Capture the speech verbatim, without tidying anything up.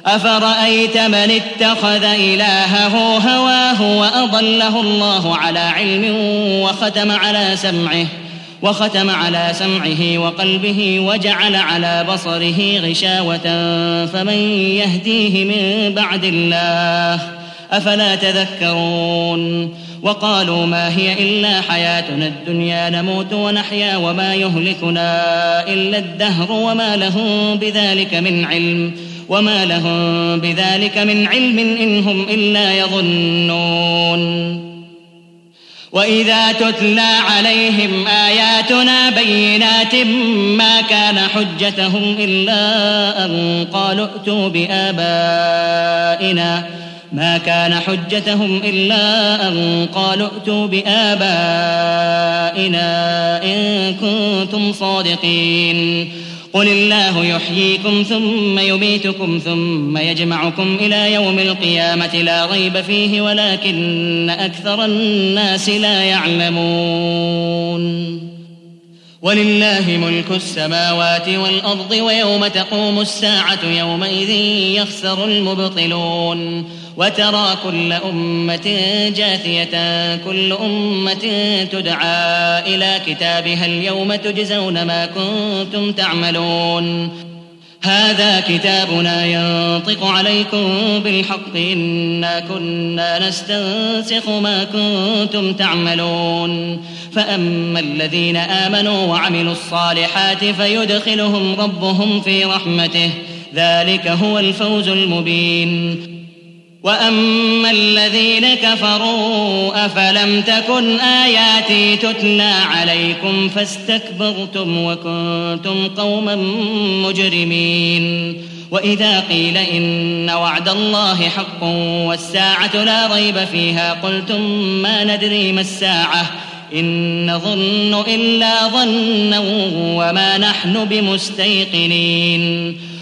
أفرأيت من اتخذ إلهه هواه وأضله الله على علم وختم على سمعه وختم على سمعه وقلبه وجعل على بصره غشاوة فمن يهديه من بعد الله أفلا تذكرون وقالوا ما هي إلا حياتنا الدنيا نموت ونحيا وما يهلكنا إلا الدهر وما لهم بذلك من علم وما لهم بذلك من علم إن هم إلا يظنون وإذا تتلى عليهم آياتنا بينات ما كان حجتهم إلا أن قالوا ائتوا بآبائنا ما كان حجتهم إلا أن قالوا ائتوا بآبائنا إن كنتم صادقين قل الله يحييكم ثم يميتكم ثم يجمعكم إلى يوم القيامة لا ريب فيه ولكن أكثر الناس لا يعلمون ولله ملك السماوات والأرض ويوم تقوم الساعة يومئذ يخسر المبطلون وترى كل أمة جاثية كل أمة تدعى إلى كتابها اليوم تجزون ما كنتم تعملون هذا كتابنا ينطق عليكم بالحق إنا كنا نستنسخ ما كنتم تعملون فأما الذين آمنوا وعملوا الصالحات فيدخلهم ربهم في رحمته ذلك هو الفوز المبين وأما الذين كفروا أفلم تكن آياتي تتلى عليكم فاستكبرتم وكنتم قوما مجرمين وإذا قيل إن وعد الله حق والساعة لا ريب فيها قلتم ما ندري ما الساعة إن نظن إلا ظنا وما نحن بمستيقنين